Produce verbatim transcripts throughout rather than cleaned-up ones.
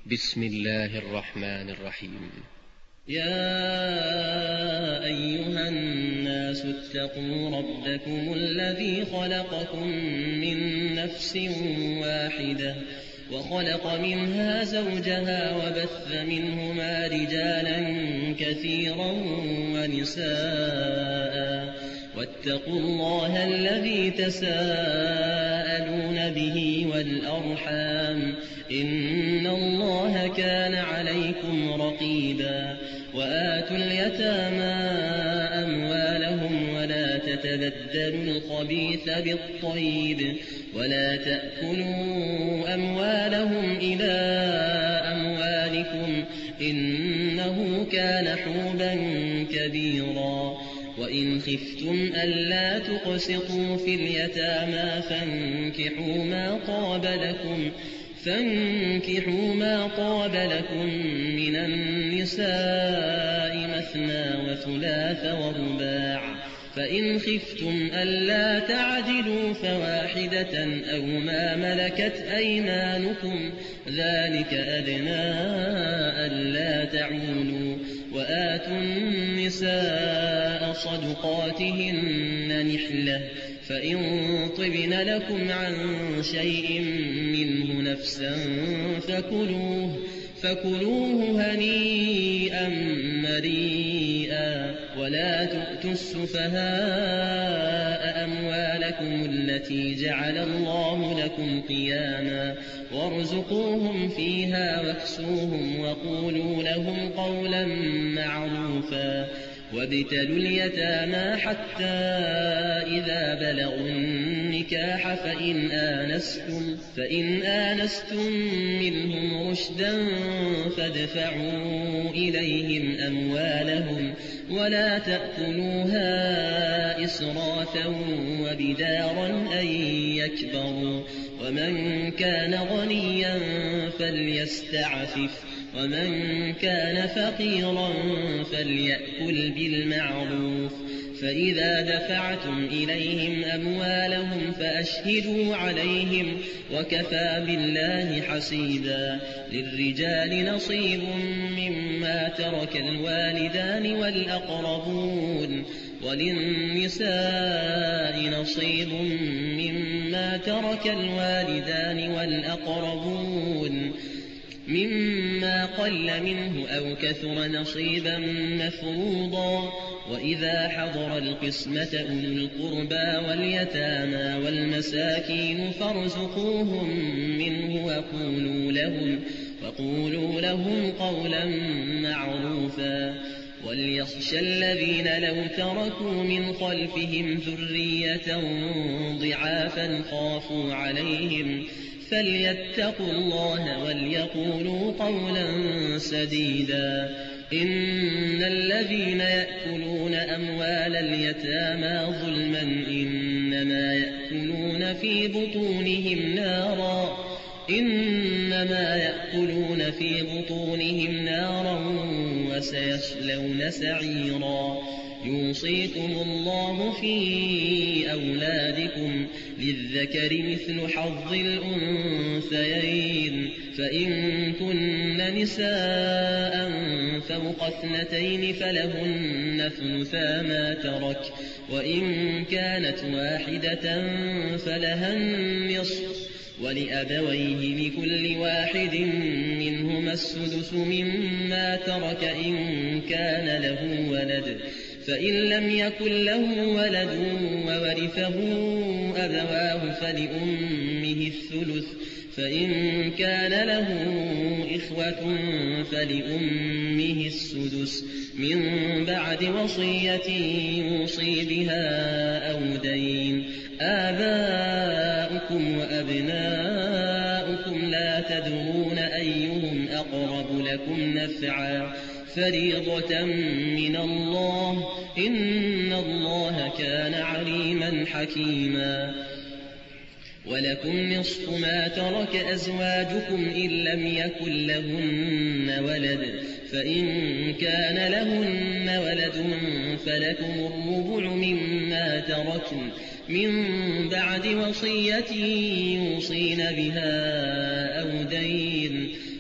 بسم الله الرحمن الرحيم. يا أيها الناس اتقوا ربكم الذي خلقكم من نفس واحدة وخلق منها زوجها وبث منهما رجالا كثيرا ونساء واتقوا الله الذي تساءلون به والأرحام إن الله كان عليكم رقيبا. وآتوا اليتامى أموالهم ولا تتبدلوا الخبيث بالطيب ولا تأكلوا أموالهم إلى أموالكم إنه كان حوبا كبيرا. وإن خفتم ألا تقسطوا في اليتامى فانكحوا ما طاب لكم فانكحوا ما طاب لكم من النساء مثنى وثلاث ورباع، فإن خفتم ألا تعدلوا فواحدة أو ما ملكت أيمانكم ذلك أدنى ألا تعولوا. وآتوا النساء صدقاتهن نحلة فإن طبن لكم عن شيء منه نفسا فكلوه, فكلوه هنيئا مريئا. ولا تؤتوا السفهاء أموالكم التي جعل الله لكم قياما وارزقوهم فيها واكسوهم وقولوا لهم قولا معروفا. وابتلوا اليتامى حتى إذا بلغوا النكاح فإن آنستم, فإن آنستم منهم رشدا فادفعوا إليهم أموالهم ولا تأكلوها إسرافا وبدارا أن يكبروا. ومن كان غنيا فليستعفف ومن كان فقيرا فليأكل بالمعروف. فإذا دفعتم إليهم أموالهم فأشهدوا عليهم وكفى بالله حسيبا. للرجال نصيب مما ترك الوالدان والأقربون وللنساء نصيب مما ترك الوالدان والأقربون مما قل منه أو كثر نصيبا مفروضا. وإذا حضر القسمة أولو القربى واليتامى والمساكين فارزقوهم منه وقولوا لهم, وقولوا لهم قولا معروفا. وليخشى الذين لو تركوا من خلفهم ذرية ضعافا خافوا عليهم فليتقوا الله وليقولوا قولا سديدا. إن الذين يأكلون أموال اليتامى ظلما إنما يأكلون في بطونهم نارا إنما يأكلون في بطونهم نارا وسيصلون سعيرا. يوصيكم الله في أولادكم للذكر مثل حظ الأنثيين فإن كن نساء فوق اثنتين فلهن ثلثا ما ترك وإن كانت واحدة فلها النصف ولأبويه لكل واحد منهما السدس مما ترك إن كان له ولد. فإن لم يكن له ولد وورثه أبواه فلأمه الثلث فإن كان له إخوة فلأمه السدس من بعد وصية يوصي بها أو دين. آباؤكم وأبناؤكم لا تدرون أيهم أقرب لكم نفعا فريضة من الله إن الله كان عليما حكيما. ولكم نصف ما ترك أزواجكم إن لم يكن لهن ولد فإن كان لهن ولد فلكم الربع مما تركن من بعد وصية يوصين بها أو دين.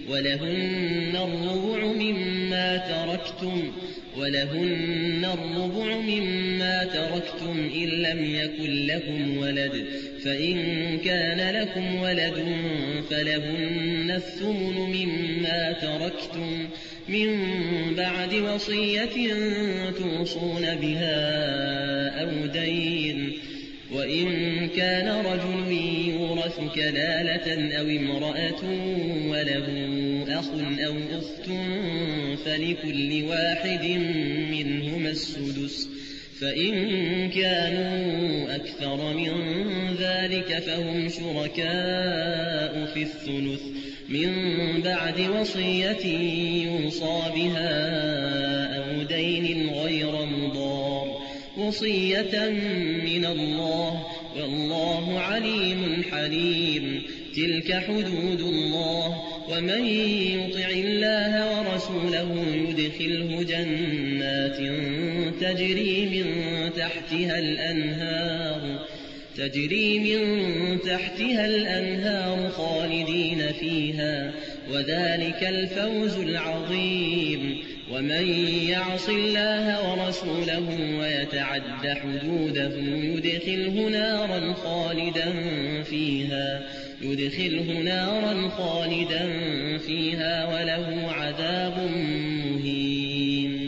ولهن الربع مما تركتم ولهن الربع مما تركتم إن لم يكن لكم ولد فإن كان لكم ولد فلهن الثمن مما تركتم من بعد وصية توصون بها أو دين وإن كان رجل يورث كلالة أو امرأة وله أخ أو أخت فلكل واحد منهما السدس فإن كانوا أكثر من ذلك فهم شركاء في الثلث من بعد وصية يوصى بها أو دين غير مضار وصية من الله والله عليم حليم تلك حدود الله ومن يطع الله ورسوله يدخله جنات تجري من تحتها الأنهار تجري من تحتها الأنهار خالدين فيها وذلك الفوز العظيم ومن يعص الله ورسوله ويتعد حدوده يدخله نارا خالدا فيها يدخله نارا خالدا فيها وله عذاب مهين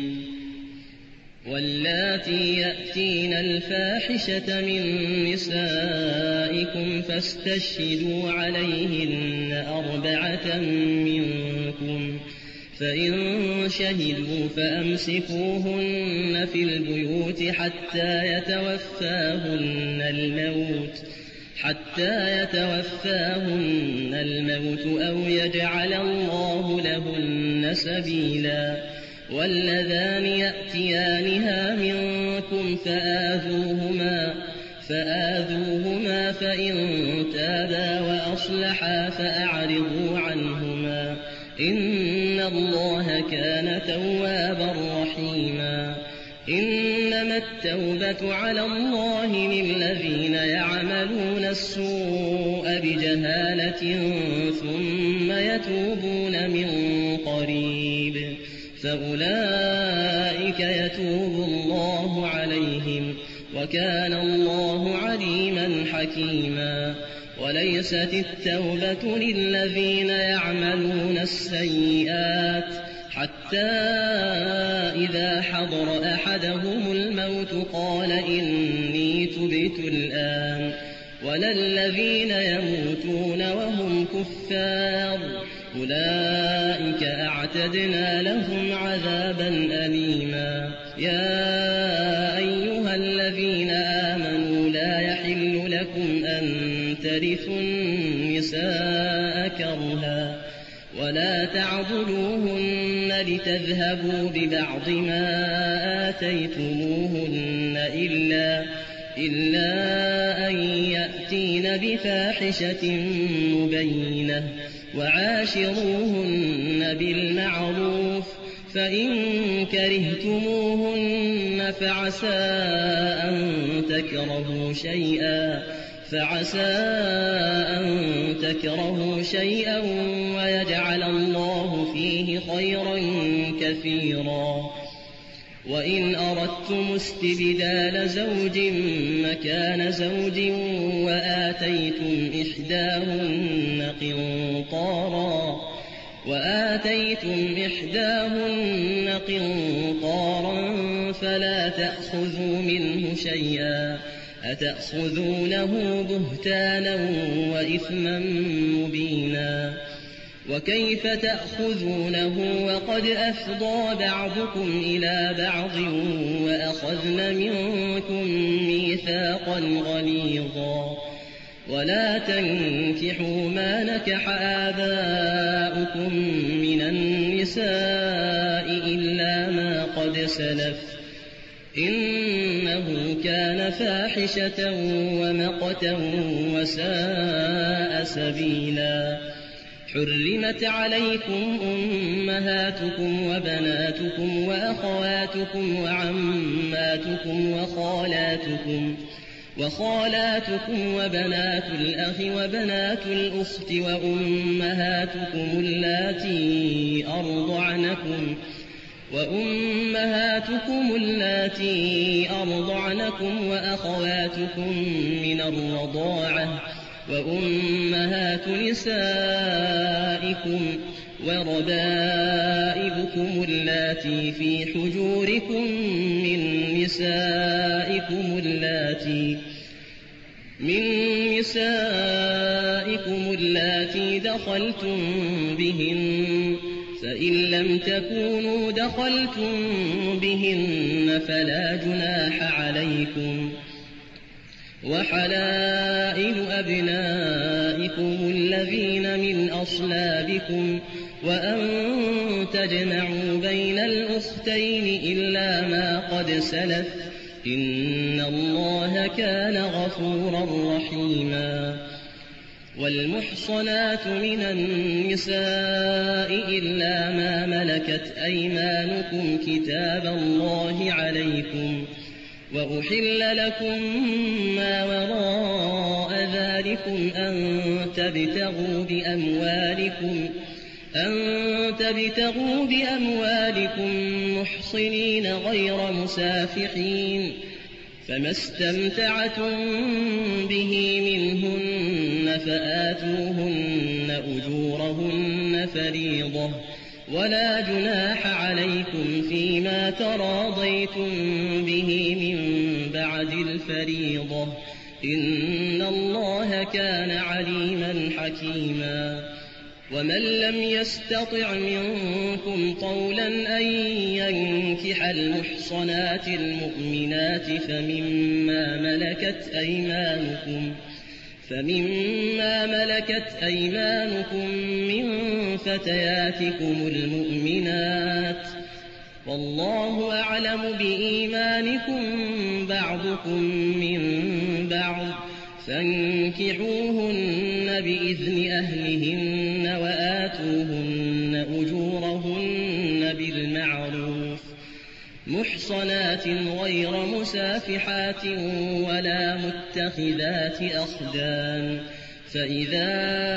واللاتي يأتين الفاحشة من نسائكم فاستشهدوا عليهن أربعة منكم فإن شهدوا فأمسكوهن في البيوت حتى يتوفاهن الموت حتى يتوفاهن الموت أو يجعل الله لهن سبيلا واللذان يأتيانها منكم فآذوهما فآذوهما فإن تابا وأصلحا فأعرضوا عنهما إن الله كان توابا رحيما إنما التوبة على الله للذين يعملون السوء بجهالة ثم يتوبون من قريب فأولئك يتوب الله عليهم وكان الله عليما حكيما وليست التوبة للذين يعملون السيئات حتى إذا حضر أحدهم الموت قال إني تبت الآن ولا الذين يموتون وهم كفار أولئك أعتدنا لهم عذابا أليما يا أيها الذين آمنوا لا يحل لكم أن ترثوا النساء كرها ولا تعضلوهن لتذهبوا ببعض ما آتيتموهن إلا, إلا أن يأتين بفاحشة مبينة وعاشروهن بالمعروف فإن كرهتموهن فعسى أن تكرهوا شيئا فعسى أن تكرهوا شيئا ويجعل الله فيه خيرا كثيرا وإن أردتم استبدال زوج مكان زوج وآتيتم إحداهن قنطارا وآتيتم إحداهن قنطارا فلا تأخذوا منه شيئا أتأخذونه بهتانا وإثما مبينا وكيف تأخذونه وقد أفضى بعضكم إلى بعض وأخذن منكم ميثاقا غليظا ولا تنكحوا ما نكح آباؤكم من النساء إلا ما قد سلف إنه كان فاحشة ومقتا وساء سبيلا حرمت عليكم أمهاتكم وبناتكم وأخواتكم وعماتكم وخالاتكم وخالاتكم وبنات الأخ وبنات الأخت وأمهاتكم اللاتي أرضعنكم وأمهاتكم اللاتي أرضعنكم وأخواتكم من الرضاعة وأمهات نسائكم وربائبكم اللاتي في حجوركم من نسائكم اللاتي من نسائكم اللاتي دخلتم بهن فإن لم تكونوا دخلتم بهن فلا جناح عليكم وحلائل أبنائكم الذين من أصلابكم وأن تجمعوا بين الأختين إلا ما قد سلف إن الله كان غفورا رحيما والمحصنات من النساء إلا ما ملكت أيمانكم كتاب الله عليكم وأحل لكم ما وراء ذلكم أن تبتغوا بأموالكم أن تبتغوا بأموالكم محصنين غير مسافحين فما استمتعتم به منهن فآتوهن أجورهن فريضة ولا جناح عليكم فيما تراضيتم به من بعد الفريضة إن الله كان عليما حكيما ومن لم يستطع منكم طولا أن ينكح المحصنات المؤمنات فمما ملكت أيمانكم فمما ملكت أيمانكم من فتياتكم المؤمنات والله أعلم بإيمانكم بعضكم من بعض فانكحوهن بإذن أهلهن وآتوهن أجورهن بالمعروف محصنات غير مسافحات ولا متخذات أخدان فإذا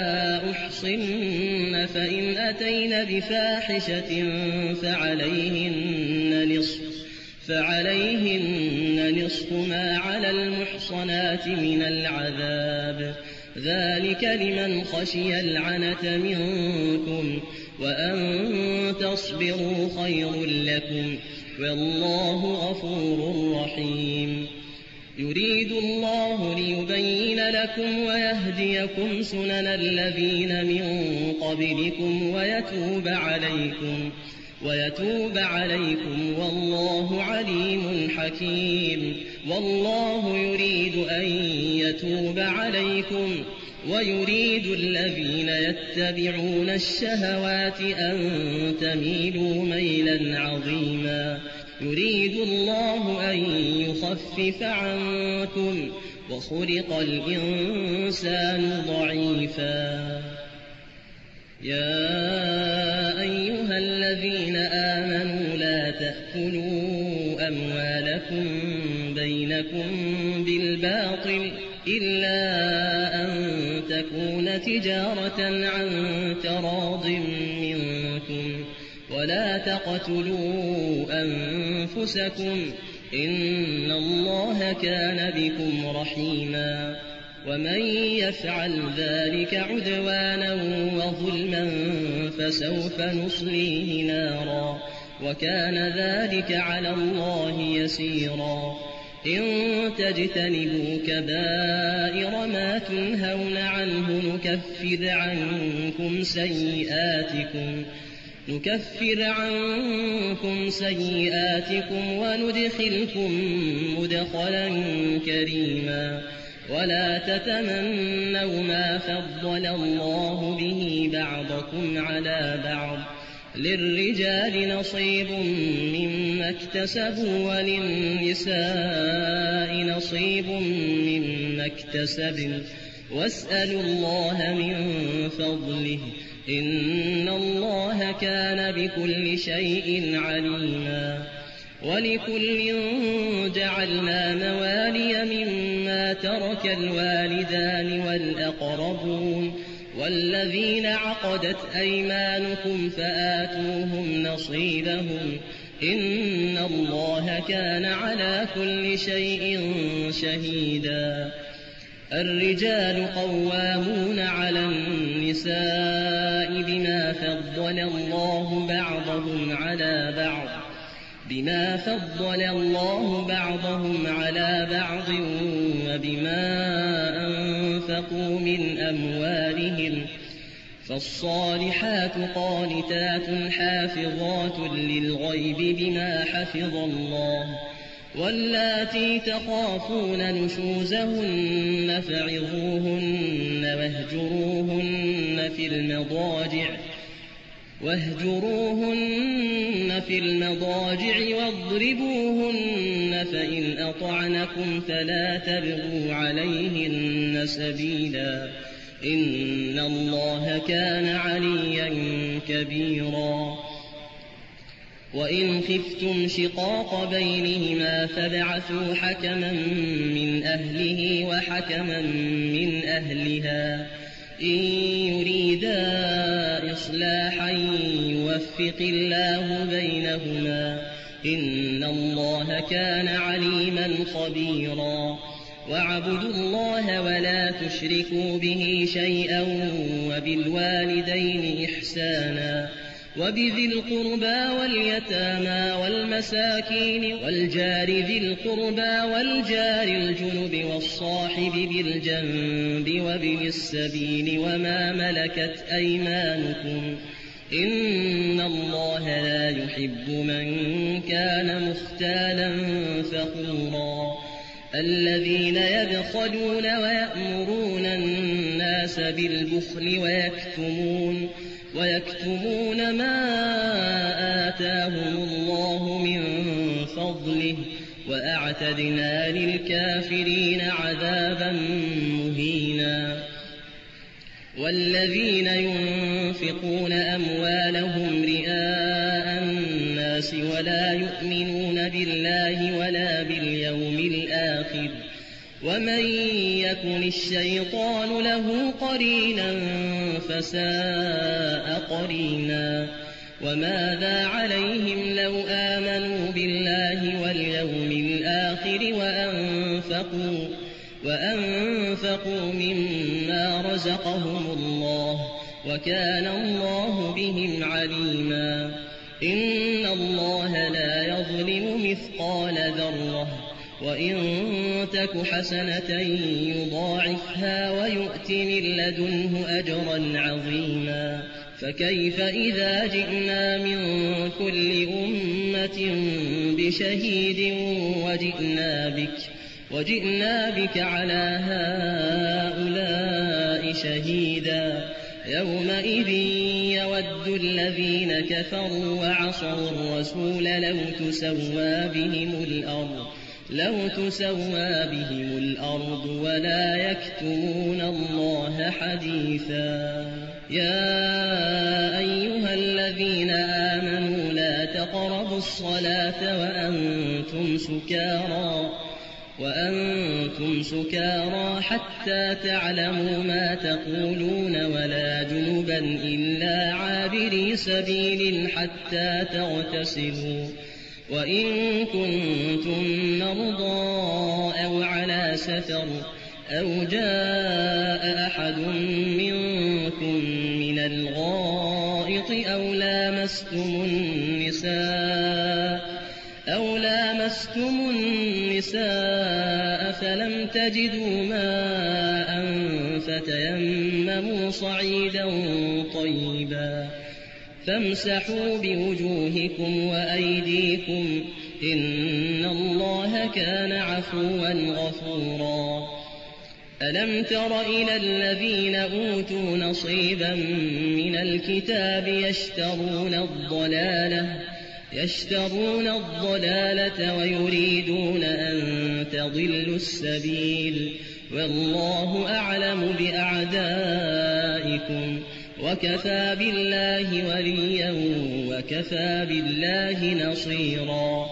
أحصن فإن أتين بفاحشة فعليهن نصف فعليهن نصف ما على المحصنات من العذاب ذلك لمن خشي العنة منكم وأن تصبروا خير لكم والله غفور رحيم يريد الله ليبين لكم ويهديكم سنن الذين من قبلكم ويتوب عليكم ويتوب عليكم والله عليم حكيم والله يريد أن يتوب عليكم ويريد الذين يتبعون الشهوات أن تميلوا ميلا عظيما يريد الله أن يخفف عنكم وخلق الإنسان ضعيفا يا أيها الذين آمنوا لا تأكلوا أموالكم بينكم بالباطل إلا أن تكون تجارة عن تراض منكم ولا تقتلوا أنفسكم إن الله كان بكم رحيما ومن يفعل ذلك عدوانا وظلما فسوف نصليه نارا وكان ذلك على الله يسيرا إن تجتنبوا كبائر ما تنهون عنه نكفر عنكم سيئاتكم نكفر عنكم سيئاتكم وندخلكم مدخلا كريما ولا تتمنوا ما فضل الله به بعضكم على بعض للرجال نصيب مما اكتسبوا وللنساء نصيب مما اكتسبن واسألوا الله من فضله إن الله كان بكل شيء عليما ولكل جعلنا موالي مما ترك الوالدان والأقربون والذين عقدت أيمانكم فآتوهم نصيبهم إن الله كان على كل شيء شهيدا. الرجال قوامون على النساء بما فضل الله بعضهم على بعض بما فضل الله بعضهم على بعض وبما أنفقوا من أموالهم فالصالحات قانتات حافظات للغيب بما حفظ الله واللاتي تخافون نشوزهن فعظوهن واهجروهن في المضاجع واهجروهن في المضاجع واضربوهن فإن أطعنكم فلا تبغوا عليهن سبيلا إن الله كان عليا كبيرا. وإن خفتم شقاق بينهما فابعثوا حكما من أهله وحكما من أهلها إن يريدا إصلاحا يوفق الله بينهما إن الله كان عليما خبيرا. واعبدوا الله ولا تشركوا به شيئا وبالوالدين إحسانا وبذي القربى واليتامى والمساكين والجار ذي القربى والجار الجنب والصاحب بالجنب وابن السبيل وما ملكت أيمانكم إن الله لا يحب من كان مختالا فخورا. الذين يبخلون ويأمرون الناس بالبخل ويكتمون ويكتمون ما آتاهم الله من فضله وأعتدنا للكافرين عذابا مهينا. والذين ينفقون أموالهم رئاء الناس ولا يؤمنون بالله ولا باليوم الآخر ومن يكن الشيطان له قرينا فساء قرينا. وماذا عليهم لو آمنوا بالله واليوم الآخر وأنفقوا, وأنفقوا مما رزقهم الله وكان الله بهم عليما. إن الله لا يظلم مثقال ذرة وإن تك حسنة يضاعفها ويؤت من لدنه أجرا عظيما. فكيف إذا جئنا من كل أمة بشهيد وجئنا بك, وجئنا بك على هؤلاء شهيدا يومئذ يود الذين كفروا وعصوا الرسول لو تسوى بهم الأرض لو تسوى بهم الأرض ولا يكتمون الله حديثا. يا أيها الذين آمنوا لا تقربوا الصلاة وأنتم سكارى وأنتم سكارى حتى تعلموا ما تقولون ولا جنبا إلا عابري سبيل حتى تغتسلوا وإن كنتم مرضى أو على سفر أو جاء أحد منكم من الغائط أو لامستم النساء أو لامستم النساء فلم تجدوا ماء فتيمموا صعيدا طيبا فامسحوا بوجوهكم وأيديكم إن الله كان عفوا غفورا. ألم تر إلى الذين أوتوا نصيبا من الكتاب يشترون الضلالة يشترون الضلالة ويريدون أن تضلوا السبيل والله أعلم بأعدائكم وكفى بالله وليا وكفى بالله نصيرا.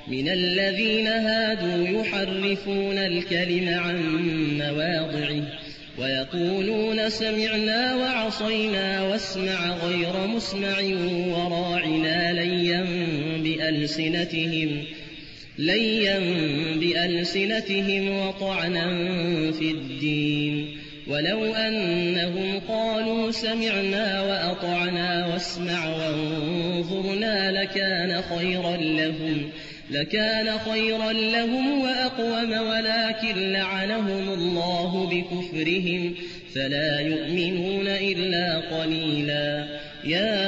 من الذين هادوا يحرفون الكلم عن مواضعه ويقولون سمعنا وعصينا واسمع غير مسمع وراعنا ليا بألسنتهم ليا بألسنتهم وطعنا في الدين ولو أنهم قالوا سمعنا وأطعنا واسمع وانظرنا لكان خيرا لهم لكان خيرا لهم وأقوم ولكن لعنهم الله بكفرهم فلا يؤمنون إلا قليلا يا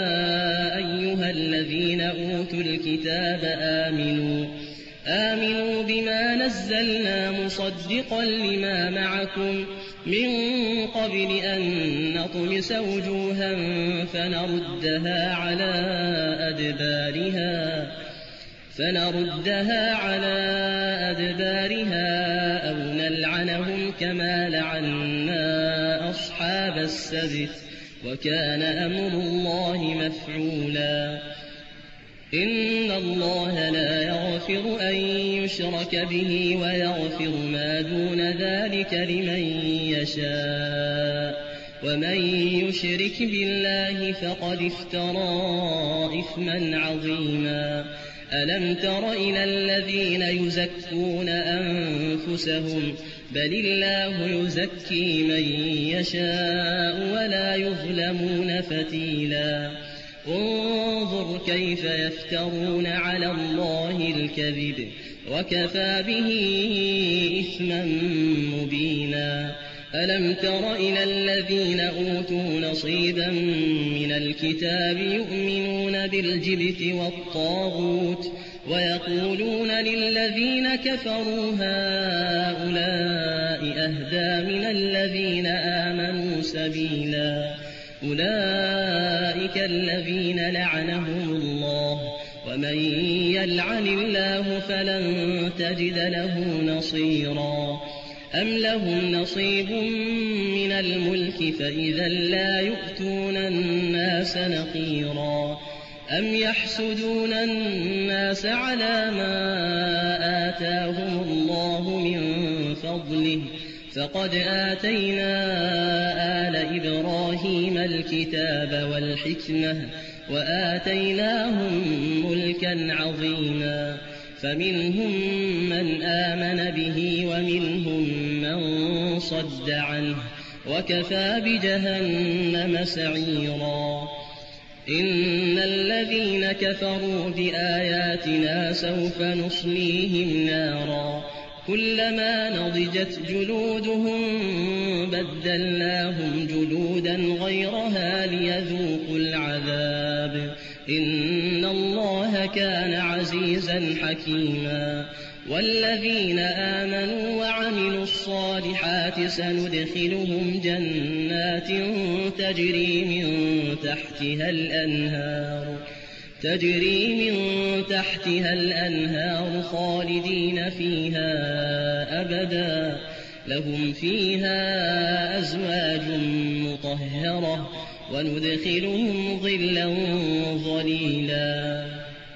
أيها الذين أوتوا الكتاب آمنوا آمنوا بما نزلنا مصدقا لما معكم من قبل أن نطمس وجوها فنردها على أدبارها فنردها على أدبارها أو نلعنهم كما لعنا أصحاب السبت وكان أمر الله مفعولا إن الله لا يغفر أن يشرك به ويغفر ما دون ذلك لمن يشاء ومن يشرك بالله فقد افترى إثما عظيما ألم تر إلى الذين يزكون أنفسهم بل الله يزكي من يشاء ولا يظلمون فتيلا انظر كيف يفترون على الله الكذب وكفى به إثما مبينا ألم تر إلى الذين أوتوا نصيبا من الكتاب يؤمنون بالجبت والطاغوت ويقولون للذين كفروا هؤلاء أهدى من الذين آمنوا سبيلا أولئك الذين لعنهم الله ومن يلعن الله فلن تجد له نصيرا أم لهم نصيب من الملك فإذا لا يؤتون الناس نقيرا أم يحسدون الناس على ما آتاهم الله من فضله فقد آتينا آل إبراهيم الكتاب والحكمة وآتيناهم ملكا عظيما فمنهم من آمن به ومنهم من صد عنه وكفى بجهنم سعيرا إن الذين كفروا بآياتنا سوف نصليهم نارا كلما نضجت جلودهم بدلناهم جلودا غيرها ليذوقوا العذاب إن الله كان عزيزا حكيما والذين آمنوا وعملوا الصالحات سندخلهم جنات تجري من تحتها الأنهار تجري من تحتها الأنهار خالدين فيها أبدا لهم فيها أزواج مطهرة وندخلهم ظلا ظليلا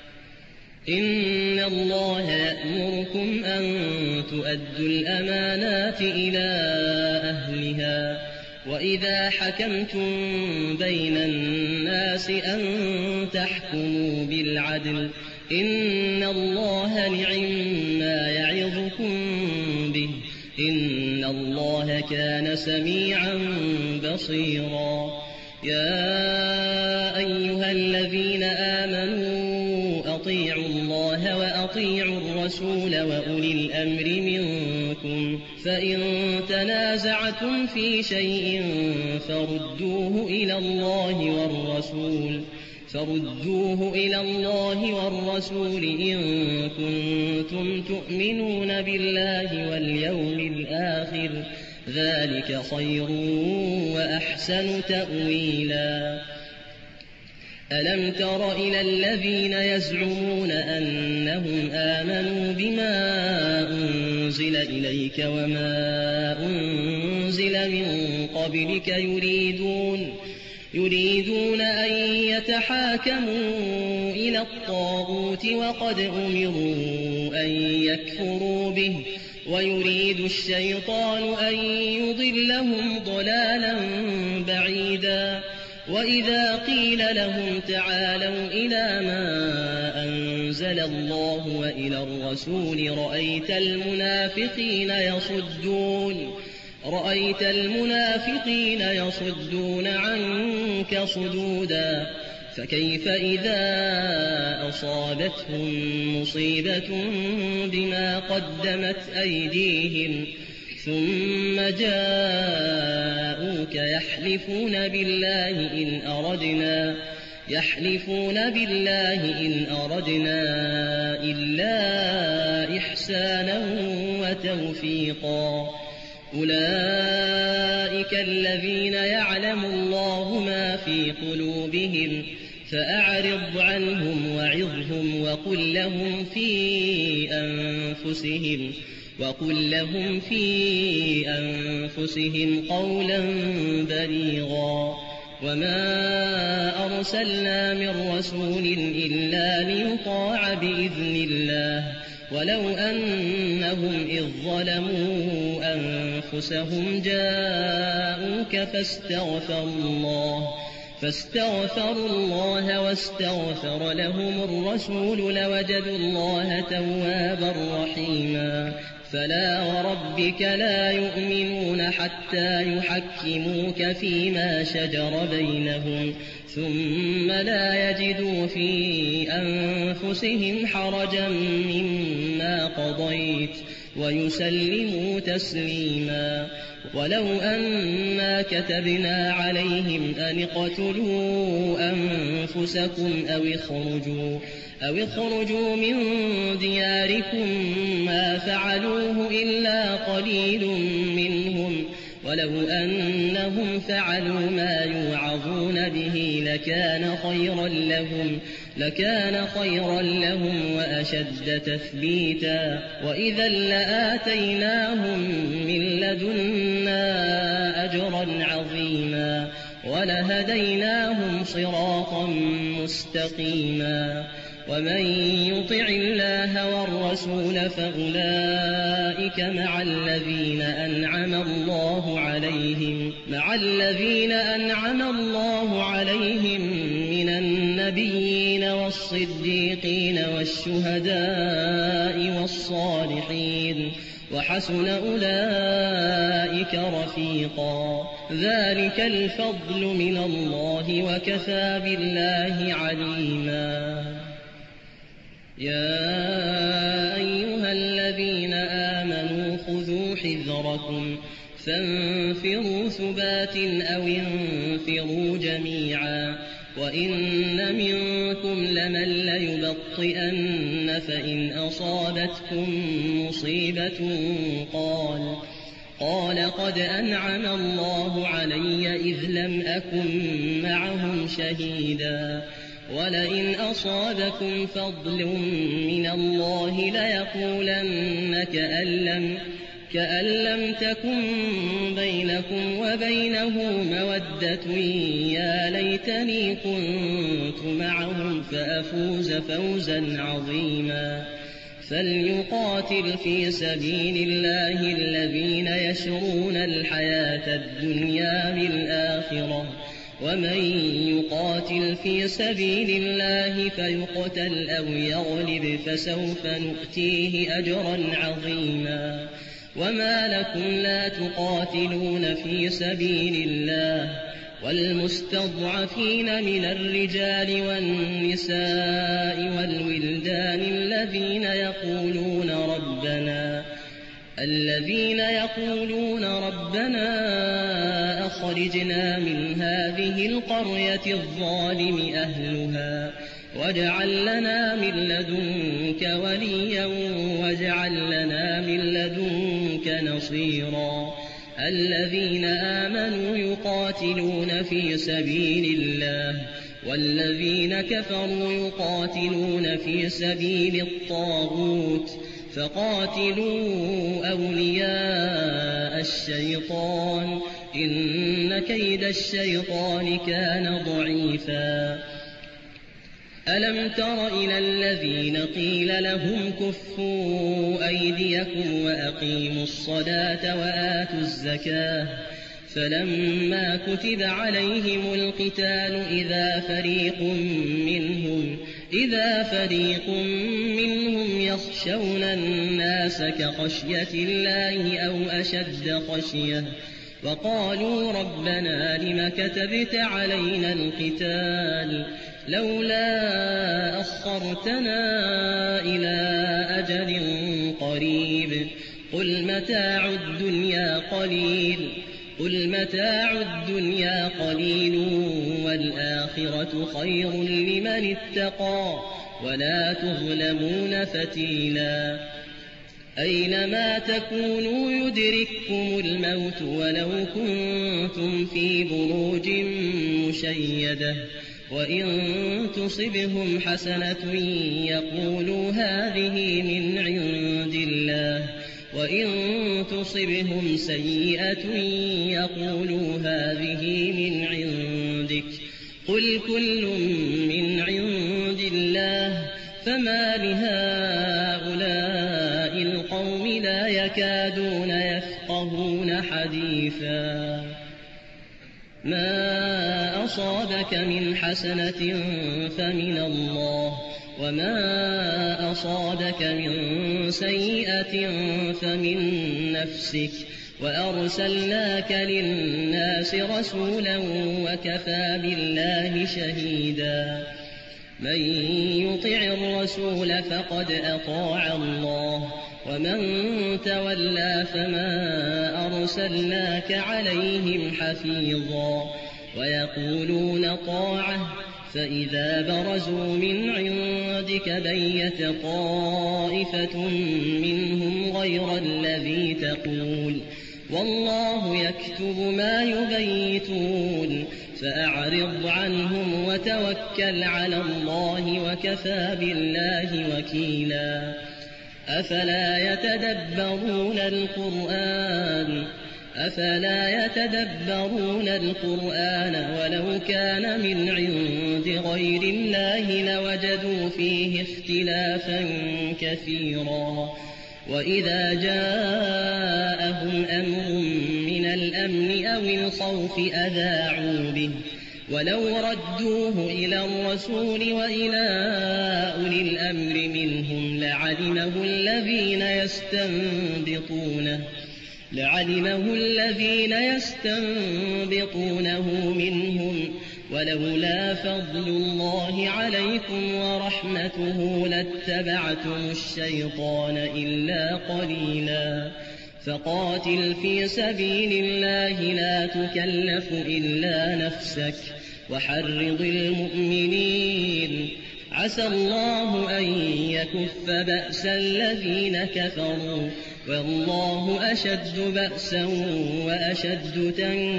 إن الله يأمركم أن تؤدوا الأمانات إلى أهلها وإذا حكمتم بين الناس أن تحكموا بالعدل إن الله نعما يعظكم به إن الله كان سميعا بصيرا يا أيها الذين آمنوا أطيعوا الله وأطيعوا الرسول وأولي الأمر منكم فإن تنازعتم في شيء فردوه إلى الله والرسول فردوه إلى الله والرسول إن كنتم تؤمنون بالله واليوم الآخر ذلك خير وأحسن تأويلا ألم تر إلى الذين يزعمون أنهم آمنوا بما أنزل إليك وما أنزل من قبلك يريدون يريدون أن يتحاكموا إلى الطاغوت وقد أمروا أن يكفروا به ويريد الشيطان أن يضلهم ضلالا بعيدا وإذا قيل لهم تعالوا إلى ما أنزل الله وإلى الرسول رأيت المنافقين يصدون رأيت المنافقين يصدون عنك صدودا فكيف إذا أصابتهم مصيبة بما قدمت أيديهم ثم جاءوك يحلفون بالله إن أردنا يحلفون بالله إن أردنا إلا إحسانا وتوفيقا أولئك الذين يعلم الله ما في قلوبهم فأعرض عنهم وعظهم وقل لهم في أنفسهم وقل لهم في أنفسهم قولا بليغا وما أرسلنا من رسول إلا ليطاع بإذن الله ولو أنهم إذ ظلموا أنفسهم جاءوك فاستغفروا الله فاستغفروا الله واستغفر لهم الرسول لوجدوا الله توابا رحيما فلا وربك لا يؤمنون حتى يحكموك فيما شجر بينهم ثم لا يجدوا في أنفسهم حرجا مما قضيت ويسلموا تسليما ولو أنا كتبنا عليهم أن اقتلوا أنفسكم أو اخرجوا أو اخرجوا من دياركم ما فعلوه إلا قليل منهم ولو أنهم فعلوا ما يوعظون به لكان خيرا لهم لكان خيرا لهم وأشد تثبيتا وإذا لآتيناهم من لدنا أجرا عظيما ولهديناهم صراطا مستقيما ومن يطع الله والرسول فأولئك مع الذين أنعم الله عليهم مع الذين أنعم الله عليهم من النبيين والصديقين والشهداء والصالحين وحسن أولئك رفيقا ذلك الفضل من الله وكفى بالله عليما يا أيها الذين آمنوا خذوا حذركم فانفروا ثبات أو انفروا جميعا وإن منكم لمن ليبطئن فإن أصابتكم مصيبة قال قال قد أنعم الله علي إذ لم أكن معهم شهيدا ولئن أصابكم فضل من الله ليقولن كأن لم, كأن لم تكن بينكم وبينه مودة يا ليتني كنت معهم فأفوز فوزا عظيما فليقاتل في سبيل الله الذين يشرون الحياة الدنيا بالآخرة ومن يقاتل في سبيل الله فيقتل أو يغلب فسوف نؤتيه أجرا عظيما وما لكم لا تقاتلون في سبيل الله والمستضعفين من الرجال والنساء والولدان الذين يقولون ربنا الذين يقولون ربنا أخرجنا من هذه القرية الظالم أهلها واجعل لنا من لدنك وليا واجعل لنا من لدنك نصيرا الذين آمنوا يقاتلون في سبيل الله والذين كفروا يقاتلون في سبيل الطاغوت فقاتلوا أولياء الشيطان إن كيد الشيطان كان ضعيفا ألم تر إلى الذين قيل لهم كفوا أيديكم وأقيموا الصلاة وآتوا الزكاة فلما كتب عليهم القتال إذا فريق منهم إذا فريق منهم يخشون الناس كخشية الله أو أشد خشية وقالوا ربنا لم كتبت علينا القتال لولا أخرتنا إلى أجل قريب قل متاع الدنيا قليل قل متاع الدنيا قليل والآخرة خير لمن اتقى ولا تظلمون فتيلا أينما تكونوا يدرككم الموت ولو كنتم في بروج مشيدة وإن تصبهم حسنة يقولوا هذه من عند الله وإن تصبهم سيئة يقولوا هذه من عندك قل كل من عند الله فما لهؤلاء القوم لا يكادون يفقهون حديثا ما أصابك من حسنة فمن الله وما أصابك من سيئة فمن نفسك وأرسلناك للناس رسولا وكفى بالله شهيدا من يطع الرسول فقد أطاع الله ومن تولى فما أرسلناك عليهم حفيظا ويقولون طاعة فإذا برزوا من عندك بيت طائفة منهم غير الذي تقول والله يكتب ما يبيتون فأعرض عنهم وتوكل على الله وكفى بالله وكيلا أفلا يتدبرون القرآن أفلا يتدبرون القرآن ولو كان من عند غير الله لوجدوا فيه اختلافا كثيرا وإذا جاءهم أمر من الأمن أو الخوف أذاعوا به ولو ردوه إلى الرسول وإلى أولي الأمر منهم لعلمه الذين يستنبطونه لعلمه الذين يستنبطونه منهم ولولا فضل الله عليكم ورحمته لاتبعتم الشيطان إلا قليلا فقاتل في سبيل الله لا تكلف إلا نفسك وحرض المؤمنين عسى الله أن يكف بأس الذين كفروا والله أشد بأسا وأشد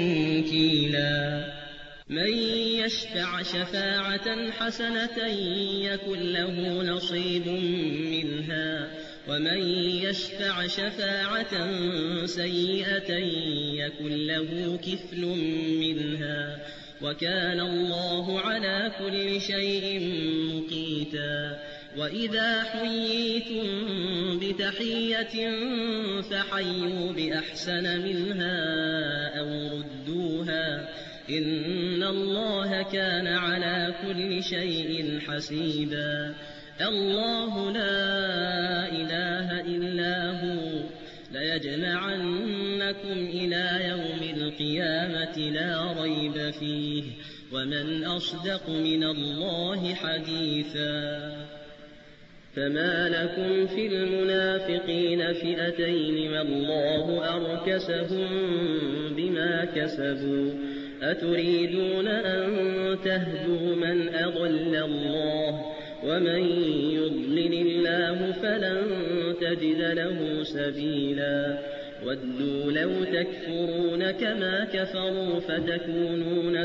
تنكيلا من يشفع شفاعة حسنة يكن له نصيب منها ومن يشفع شفاعة سيئة يكن له كفل منها وكان الله على كل شيء مقيتا وإذا حييتم بتحية فحيوا بأحسن منها أو ردوها إن الله كان على كل شيء حسيبا الله لا إله إلا هو ليجمعنكم إلى يوم القيامة لا ريب فيه ومن أصدق من الله حديثا فما لكم في المنافقين فئتين والله أركسهم بما كسبوا أتريدون أن تهدوا من أضل الله ومن يضلل الله فلن تجد له سبيلا ودوا لو تكفرون كما كفروا فتكونون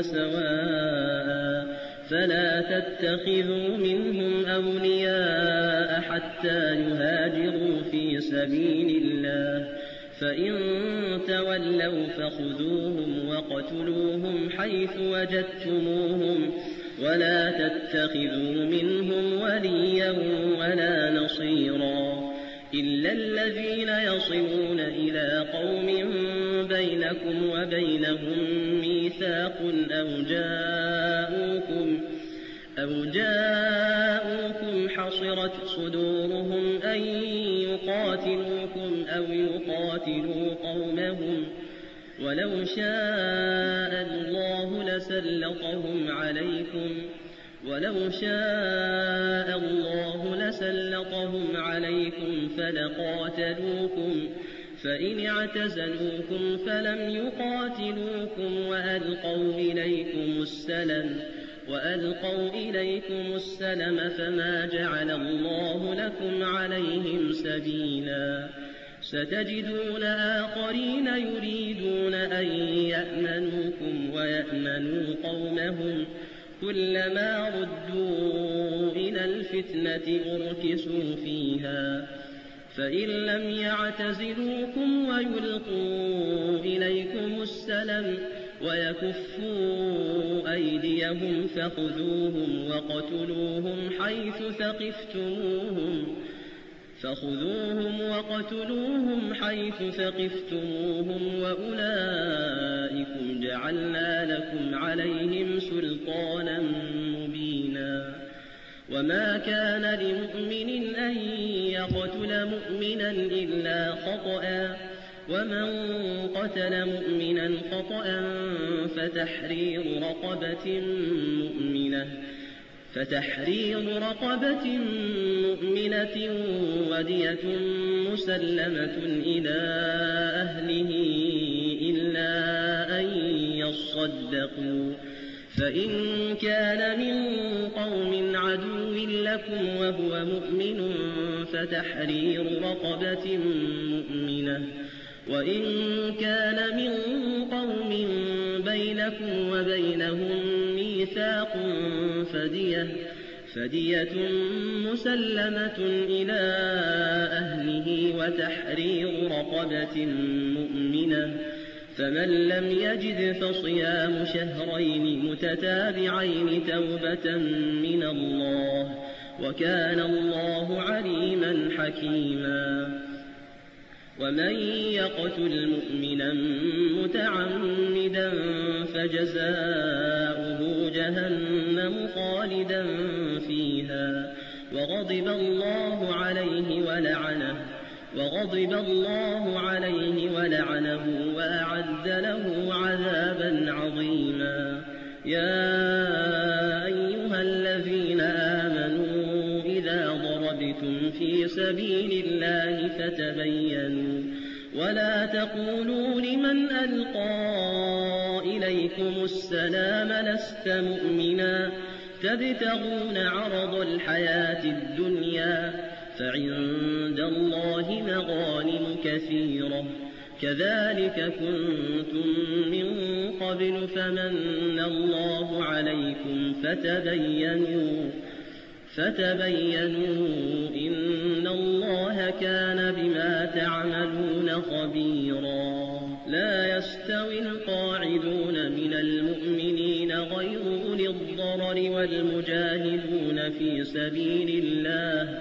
سواء فلا تتخذوا منهم أولياء حتى يهاجروا في سبيل الله فإن تولوا فخذوهم وقتلوهم حيث وجدتموهم ولا تتخذوا منهم وليا ولا نصيرا إلا الذين يصلون إلى قوم بينكم وبينهم ميثاق أو جاءوكم أو جاءوكم حصرت صدورهم أن يقاتلوكم أو يقاتلوا قومهم ولو شاء الله لسلطهم عليكم ولو شاء الله لسلطهم عليكم فلقاتلوكم فإن اعتزلوكم فلم يقاتلوكم وألقوا إليكم السلم وألقوا إليكم السلم فما جعل الله لكم عليهم سبيلا ستجدون آخرين يريدون أن يأمنوكم ويأمنوا قومهم كلما ردوا إلى الفتنة أركسوا فيها فإن لم يعتزلوكم ويلقوا إليكم السلم ويكفوا أيديهم فخذوهم وقتلوهم حيث ثقفتموهم فخذوهم وقتلوهم حيث ثقفتموهم وأولئكم جعلنا لكم عليهم سلطانا مبينا وما كان لمؤمن أن يقتل مؤمنا إلا خطأ ومن قتل مؤمنا خطأ فتحرير رقبة مؤمنة فتحرير رقبة مؤمنة ودية مسلمة إلى أهله إلا أن يصدقوا فإن كان من قوم عدو لكم وهو مؤمن فتحرير رقبة مؤمنة وإن كان من قوم بينكم وبينهم ميثاق فدية, فدية مسلمة إلى أهله وتحرير رقبة مؤمنة فمن لم يجد فصيام شهرين متتابعين توبة من الله وكان الله عليما حكيما ومن يقتل مؤمنا متعمدا فجزاؤه جهنم خالدا فيها وغضب الله عليه ولعنه وغضب الله عليه ولعنه وأعد له عذابا عظيما يا أيها الذين آمنوا إذا ضربتم في سبيل الله فتبينوا ولا تقولوا لمن ألقى إليكم السلام لست مؤمنا تبتغون عرض الحياة الدنيا فعند الله مغانم كثيرة كذلك كنتم من قبل فمن الله عليكم فتبينوا فتبينوا إن الله كان بما تعملون خبيرا لا يستوي القاعدون من المؤمنين غير أولي الضرر والمجاهدون في سبيل الله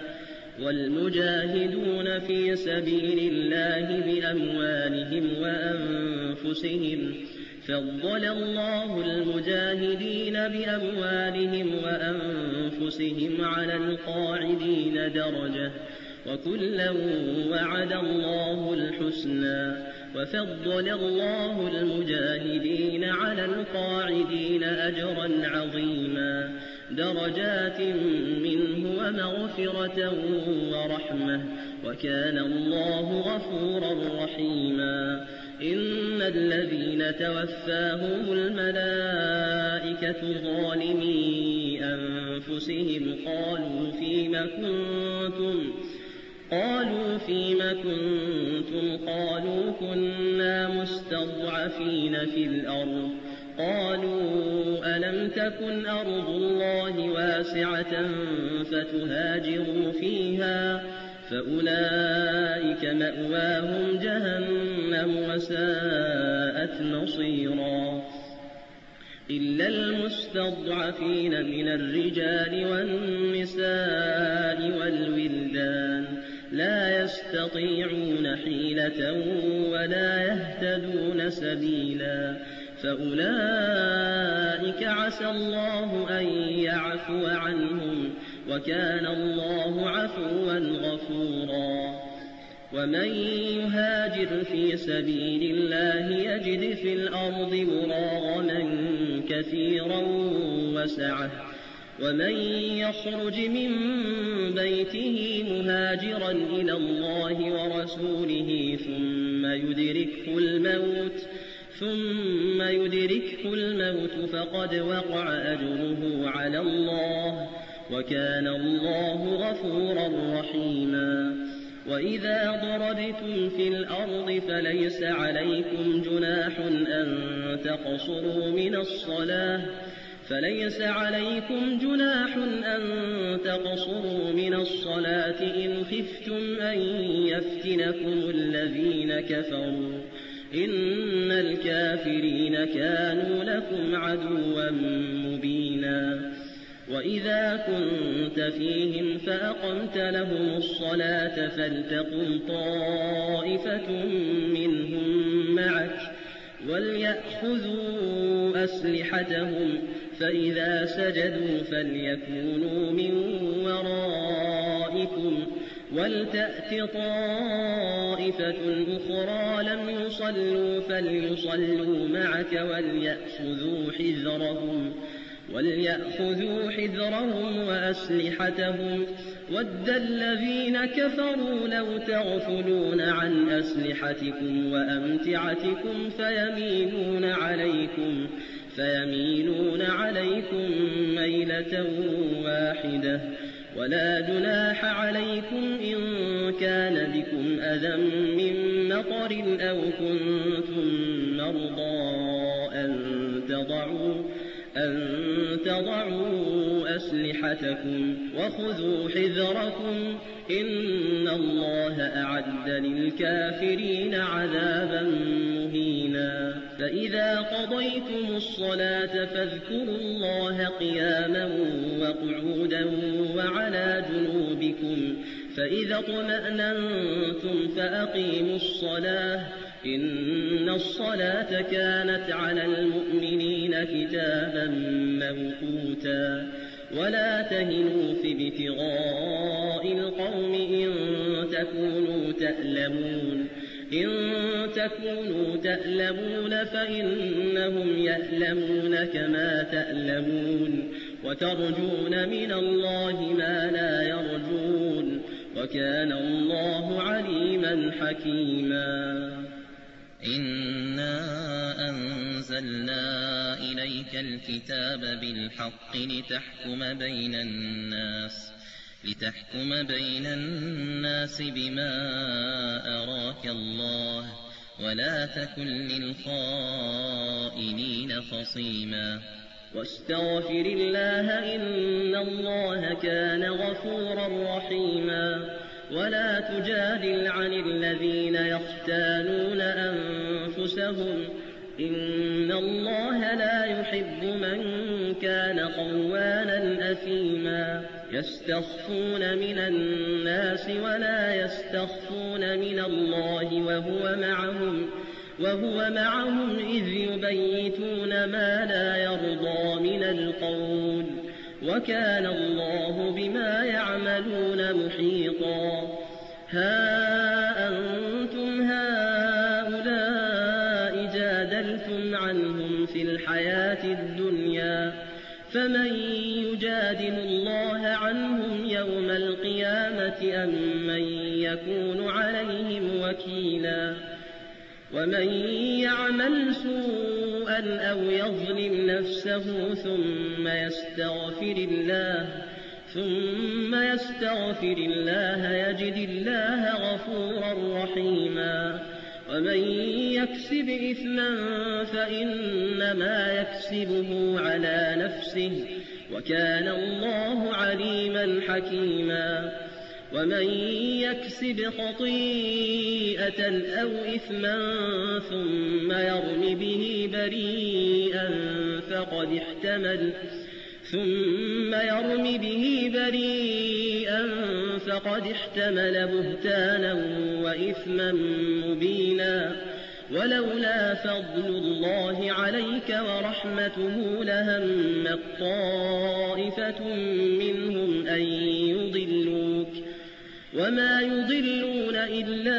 والمجاهدون في سبيل الله بأموالهم وأنفسهم فضل الله المجاهدين بأموالهم وأنفسهم على القاعدين درجة وكلا وعد الله الحسنى وفضل الله المجاهدين على القاعدين أجرا عظيما درجات منه ومغفرة ورحمة وكان الله غفورا رحيما إن الذين توفاهم الملائكة ظالمي أنفسهم قالوا فيم كنتم قالوا فيم كنتم قالوا كنا مستضعفين في الأرض قالوا ألم تكن أرض الله واسعة فتهاجروا فيها فأولئك مأواهم جهنم وساءت مصيرا إلا المستضعفين من الرجال والنساء والولدان لا يستطيعون حيلة ولا يهتدون سبيلا فأولئك عسى الله أن يعفو عنهم وكان الله عفوا غفورا ومن يهاجر في سبيل الله يجد في الأرض مراغما كثيرا وسعة ومن يخرج من بيته مهاجرا إلى الله ورسوله ثم يدركه الموت ثم يدركه الموت فقد وقع أجره على الله وكان الله غفورا رحيما وإذا ضربتم في الأرض فليس عليكم جناح أن تقصروا من الصلاة فليس عليكم جناح أن تقصروا من الصلاة إن خفتم أن يفتنكم الذين كفروا إن الكافرين كانوا لكم عدوا مبينا وإذا كنت فيهم فأقمت لهم الصلاة فلتقم طائفة منهم معك وليأخذوا أسلحتهم فإذا سجدوا فليكونوا من ورائكم ولتأت طائفة أخرى لم يصلوا فليصلوا معك وليأخذوا حذرهم وليأخذوا حذرهم وأسلحتهم ود الذين كفروا لو تغفلون عن أسلحتكم وأمتعتكم فيميلون عليكم فيميلون عليكم ميلة واحدة ولا جناح عليكم إن كان بكم أذى من مطر أو كنتم مرضى أن تضعوا أن تضعوا أسلحتكم وخذوا حذركم إن الله أعد للكافرين عذابا مهينا فإذا قضيتم الصلاة فاذكروا الله قياما وقعودا وعلى جنوبكم فإذا اطمأننتم فأقيموا الصلاة إن الصلاة كانت على المؤمنين كتابا موقوتا ولا تهنوا في ابتغاء القوم إن تكونوا تألمون إن تكونوا تألمون فإنهم يألمون كما تألمون وترجون من الله ما لا يرجون وكان الله عليما حكيما إنا أنزلنا إليك الكتاب بالحق لتحكم بين الناس لتحكم بين الناس بما أراك الله ولا تكن للخائنين خصيما واستغفر الله إن الله كان غفورا رحيما ولا تجادل عن الذين يختانون أنفسهم إن الله لا يحب من كان قوانا أثيما يستخفون من الناس ولا يستخفون من الله وهو معهم وهو معهم إذ يبيتون ما لا يرضى من القول وكان الله بما يعملون محيطا ها أنتم هؤلاء جادلتم عنهم في الحياة الدنيا فمن يجادل الله عنهم يوم القيامة أم من يكون عليهم وكيلا ومن يعمل سوءا أو يظلم نفسه ثم يستغفر الله ثم يستغفر الله يجد الله غفورا رحيما ومن يكسب إثما فإنما يكسبه على نفسه وكان الله عليما حكيما ومن يكسب خطيئة أو إثما ثم يرم به بريئا فقد احتمل ثم يرم به بريئا فقد احتمل بهتانا وإثما مبينا ولولا فضل الله عليك ورحمته لهمت طائفة منهم أن يضلوك وما يضلون إلا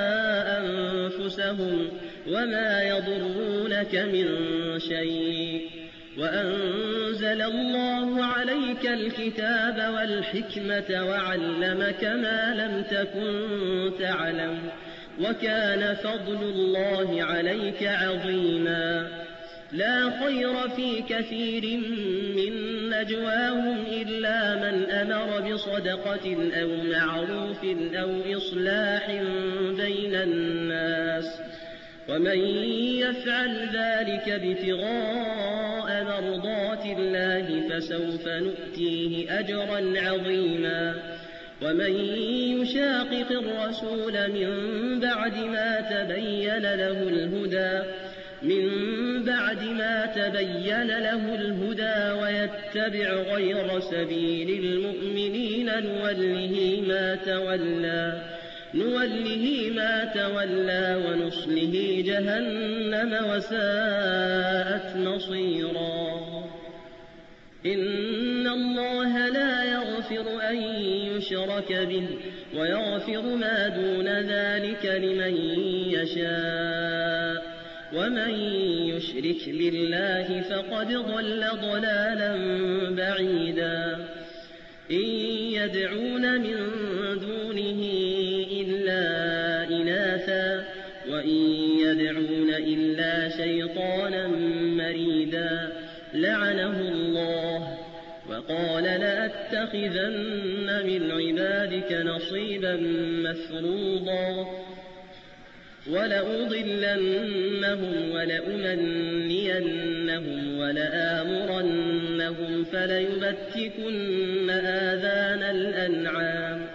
أنفسهم وما يضرونك من شيء وأنزل الله عليك الكتاب والحكمة وعلمك ما لم تكن تعلم وكان فضل الله عليك عظيما لا خير في كثير من نجواهم إلا من أمر بصدقة أو معروف أو إصلاح بين الناس ومن يفعل ذلك ابتغاء مرضات الله فسوف نؤتيه أجرا عظيما ومن يشاقق الرسول من بعد ما تبين له الهدى من بعد ما تبين له الهدى ويتبع غير سبيل المؤمنين نوله ما تولى نوله ما تولى ونصله جهنم وساءت مصيرا إن الله لا يغفر أن يشرك به ويغفر ما دون ذلك لمن يشاء ومن يشرك بالله فقد ضل ضلالا بعيدا إن يدعون من دونه إلا إناثا وإن يدعون إلا شيطانا مريدا لعنه الله وقال لأتخذن من عبادك نصيبا مفروضا ولأضلنهم ولأمنينهم ولآمرنهم فليبتكن آذان الأنعام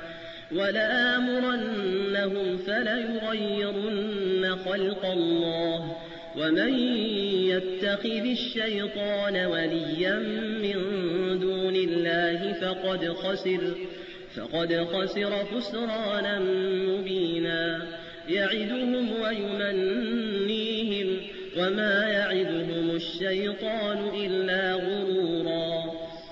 ولآمرنهم فليغيرن خلق الله ومن يتخذ الشيطان وليا من دون الله فقد خسر فقد خسر خسرانا مبينا يعدهم ويمنيهم وما يعدهم الشيطان إلا غرورا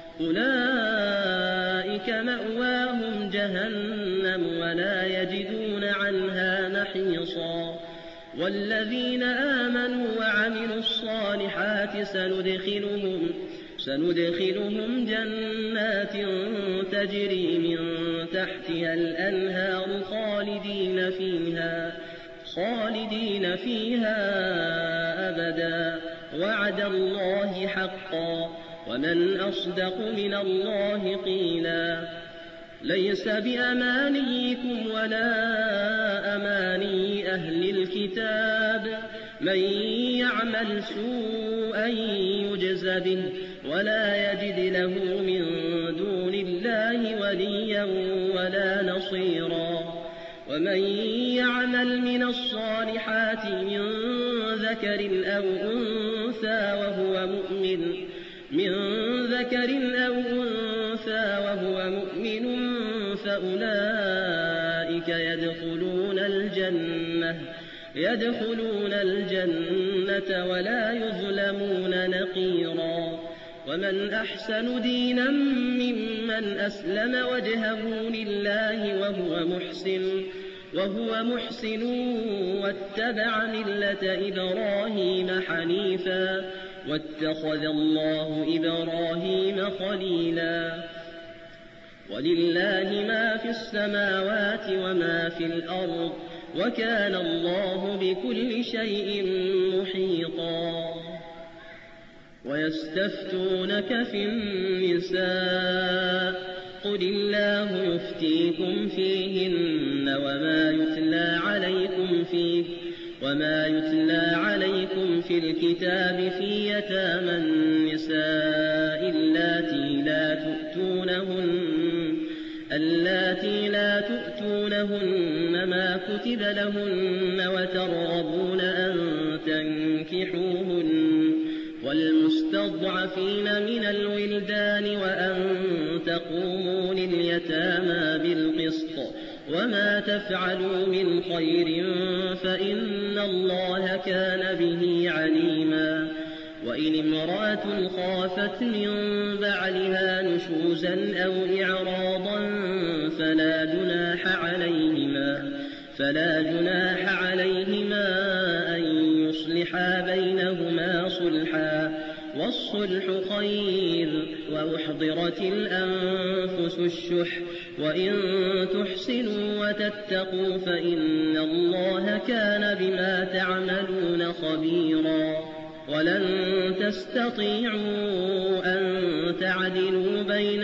أولئك مأواهم جهنم ولا يجدون عنها محيصا والذين آمنوا وعملوا الصالحات سندخلهم سندخلهم جنات تجري من تحتها الأنهار خالدين فيها خالدين فيها أبدا وعد الله حقا ومن أصدق من الله قيلا ليس بأمانيكم ولا أماني أهل الكتاب من يعمل سوءا يجز به ولا يجد له من دون الله وليا ولا نصيرا ومن يعمل من الصالحات من ذكر أو أنثى وهو مؤمن من ذكر أو أنثى وهو مؤمن فأولئك يدخلون الجنة يدخلون الجنة ولا يظلمون نقيرا ومن أحسن دينا ممن أسلم وجهه لله وهو محسن وهو محسن واتبع ملة إبراهيم حنيفا واتخذ الله إبراهيم خليلا ولله ما في السماوات وما في الأرض وكان الله بكل شيء محيطا ويستفتونك في النساء قل الله يفتيكم فيهن وما يتلى عليكم فيه وما يتلى عليكم في الكتاب في يتامى النساء اللاتي لا تؤتونهن اللاتي لا تؤتونهن ما كتب لهن وترغبون أن تنكحوهن والمستضعفين من الولدان وأن تقوموا لليتامى بالقسط وما تفعلوا من خير فإن الله كان به عليما. وإن امرأة خافت من بعلها نشوزا أو إعراضا فلا جناح عليهما فلا جناح عليهما أن يصلحا بينهما صلحا والصلح خير وأحضرت الأنفس الشح وإن تحسنوا وتتقوا فإن الله كان بما تعملون خبيرا. ولن تستطيعوا أن تعدلوا بين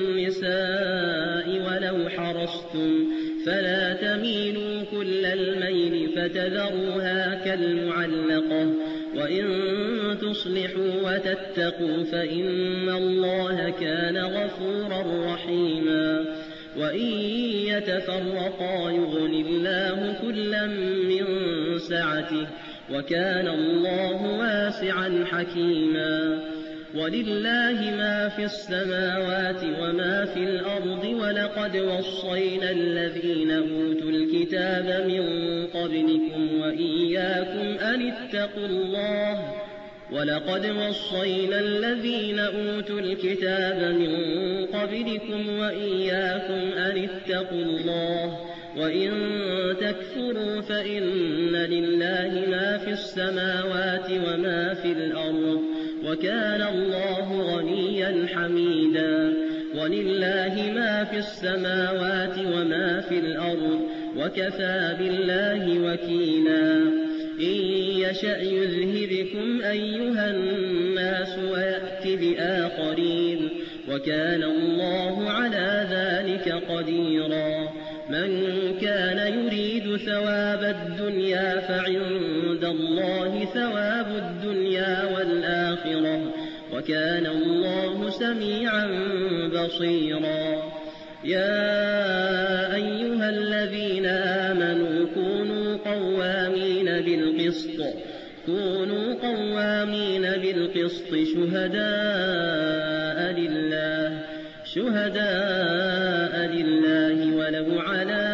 النساء ولو حرصتم فلا تميلوا كل الميل فتذروها كالمعلقة وإن تصلحوا وتتقوا فإن الله كان غفورا رحيما. وإن يتفرقا يغن الله كلا من سعته وكان الله واسعا حكيما. ولله ما في السماوات وما في الأرض ولقد وصينا الذين أوتوا الكتاب من قبلكم وإياكم أن اتقوا الله ولقد وصينا الذين أوتوا الكتاب من قبلكم وإياكم أن اتقوا الله وإن تكفروا فإن لله ما في السماوات وما في الأرض وكان الله غنيا حميدا. ولله ما في السماوات وما في الأرض وكفى بالله وكيلا. إن يشأ يذهبكم أيها الناس ويأت بآخرين وكان الله على ذلك قديرا. من كان يريد ثواب الدنيا فعند الله ثواب الدنيا والآخرة وكان الله سميعا بصيرا. يا أيها الذين آمنوا كونوا قوامين بالقسط كونوا قوامين بالقسط شهداء لله شهداء لله ولو على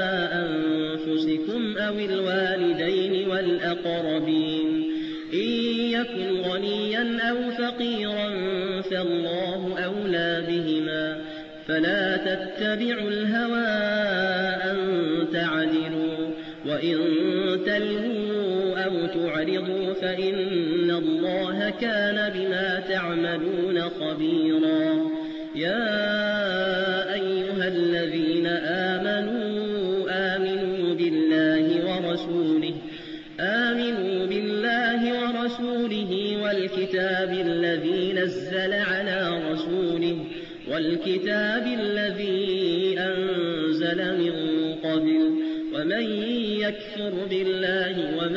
أنفسكم أو الوالدين والأقربين إن يكن غنيا أو فقيرا فالله أولى بهما فلا تتبعوا الهوى أن تعدلوا وإن تلووا أو تعرضوا فإن الله كان بما تعملون خبيرا. يا أيها الذين آمنوا آمنوا بالله ورسوله آمنوا بالله ورسوله والكتاب الذي نزل على رسوله والكتاب الذي أنزل من قبل ومن يكفر بالله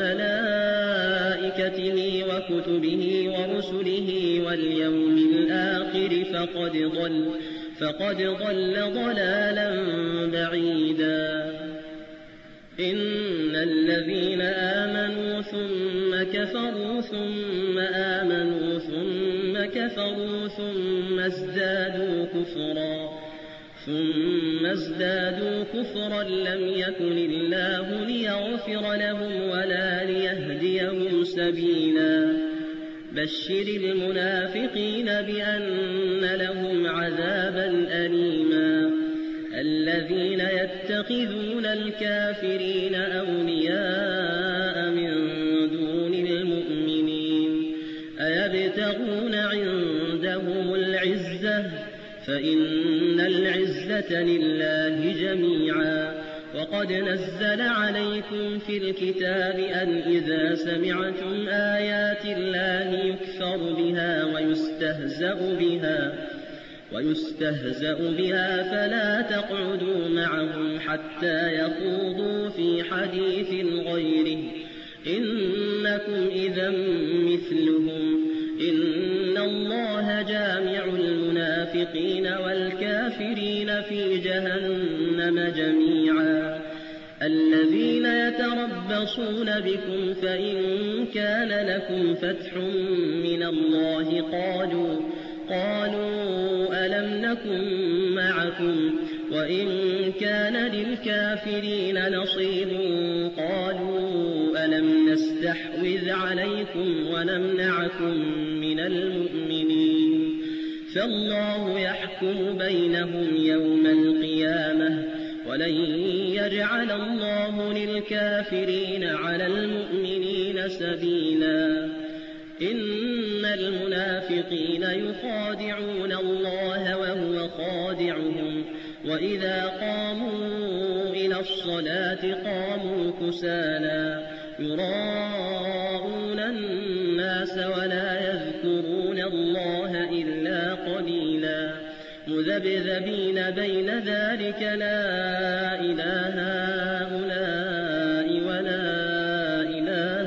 وملائكته وكتبه ورسله واليوم الآخر فقد ضل فقد ضل ضلالا بعيدا. إن الذين آمنوا ثم كفروا ثم آمنوا ثم كفروا ثم ازدادوا كفرا ثم ازدادوا كفرا لم يكن الله ليغفر لهم ولا ليهديهم سبيلا. بشر المنافقين بأن لهم عذابا أليما. الذين يتخذون الكافرين أولياء من دون المؤمنين أيبتغون عندهم العزة فإن العزة لله جميعا. وقد نزل عليكم في الكتاب أن إذا سمعتم آيات الله يكفر بها ويستهزأ بها ويستهزأ بها فلا تقعدوا معهم حتى يخوضوا في حديث غيره إنكم إذا مثلهم إن الله جامع المنافقين والكافرين في جهنم جميعا الذين يتربصون بكم فإن كان لكم فتح من الله قالوا قالوا ألم نكن معكم وإن كان للكافرين نصيب قالوا ألم نستحوذ عليكم ونمنعكم من المؤمنين فالله يحكم بينهم يوم القيامة ولن يجعل الله للكافرين على المؤمنين سبيلا إن المنافقين يخادعون الله وهو خادعهم وإذا قاموا إلى الصلاة قاموا كسالى يراءون الناس ولا يذكرون الله إلا قليلا مذبذبين بين ذلك لا إله هؤلاء ولا إله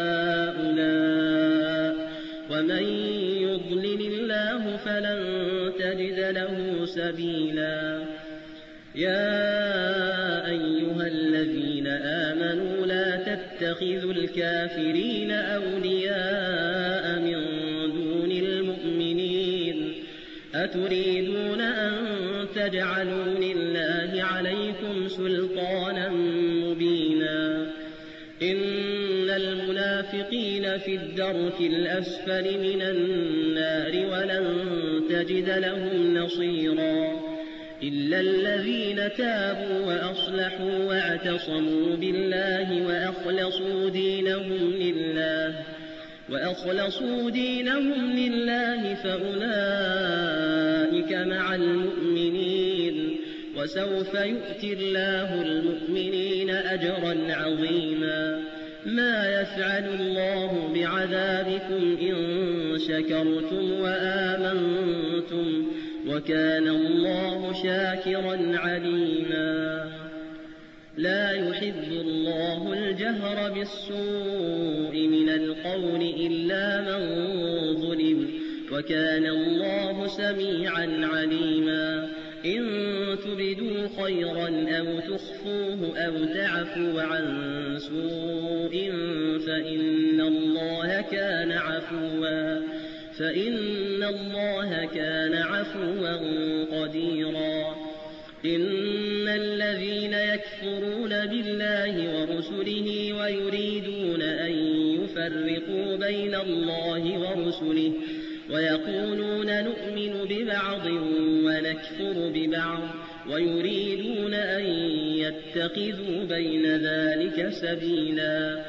هؤلاء ومن يضلل الله فلن تجد له سبيلا يا أيها الذين آمنوا لا تتخذوا الكافرين أولياء من دون المؤمنين أتريدون أن تجعلوا لله عليكم سلطانا مبينا إن المنافقين في الدرك الأسفل من النار ولن تجد لهم نصيرا إلا الذين تابوا وأصلحوا واعتصموا بالله وأخلصوا دينهم لله وأخلصوا دينهم لله فأولئك مع المؤمنين وسوف يؤتي الله المؤمنين أجرا عظيما ما يفعل الله بعذابكم إن شكرتم وآمنتم وكان الله شاكرا عليما لا يحب الله الجهر بالسوء من القول إلا من ظلم وكان الله سميعا عليما إن تبدوا خيرا أو تخفوه أو تعفوا عن سوء فإن الله كان عفوا فإن الله كان عفوا قديرا إن الذين يكفرون بالله ورسله ويريدون أن يفرقوا بين الله ورسله ويقولون نؤمن ببعض ونكفر ببعض ويريدون أن يتخذوا بين ذلك سبيلا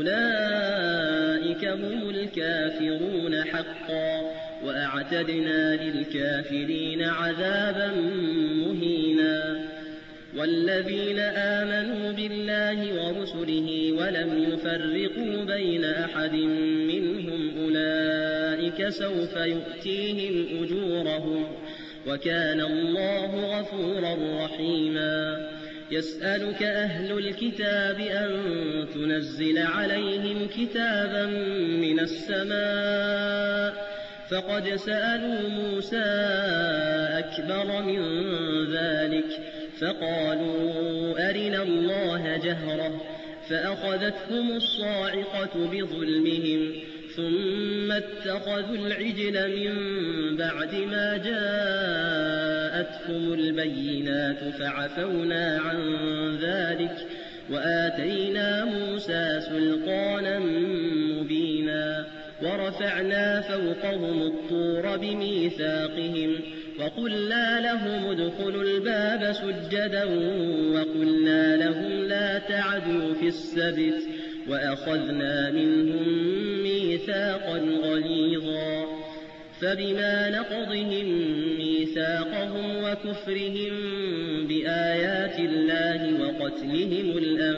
أولئك هم الكافرون حقا وأعتدنا للكافرين عذابا مهينا والذين آمنوا بالله ورسله ولم يفرقوا بين أحد منهم أولئك سوف يؤتيهم أجورهم وكان الله غفورا رحيما يسألك أهل الكتاب أن تنزل عليهم كتابا من السماء فقد سألوا موسى أكبر من ذلك فقالوا أرنا الله جهرة فأخذتهم الصاعقة بظلمهم ثم اتخذوا العجل من بعد ما جاءتهم البينات فعفونا عن ذلك وآتينا موسى سلطانا مبينا ورفعنا فوقهم الطور بميثاقهم وقلنا لهم ادخلوا الباب سجدا وقلنا لهم لا تعدوا في السبت وأخذنا منهم ميثاقا غليظا فبما نقضهم ميثاقهم وكفرهم بآيات الله وقتلهم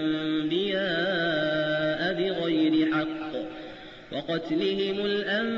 الأنبياء بغير حق وقتلهم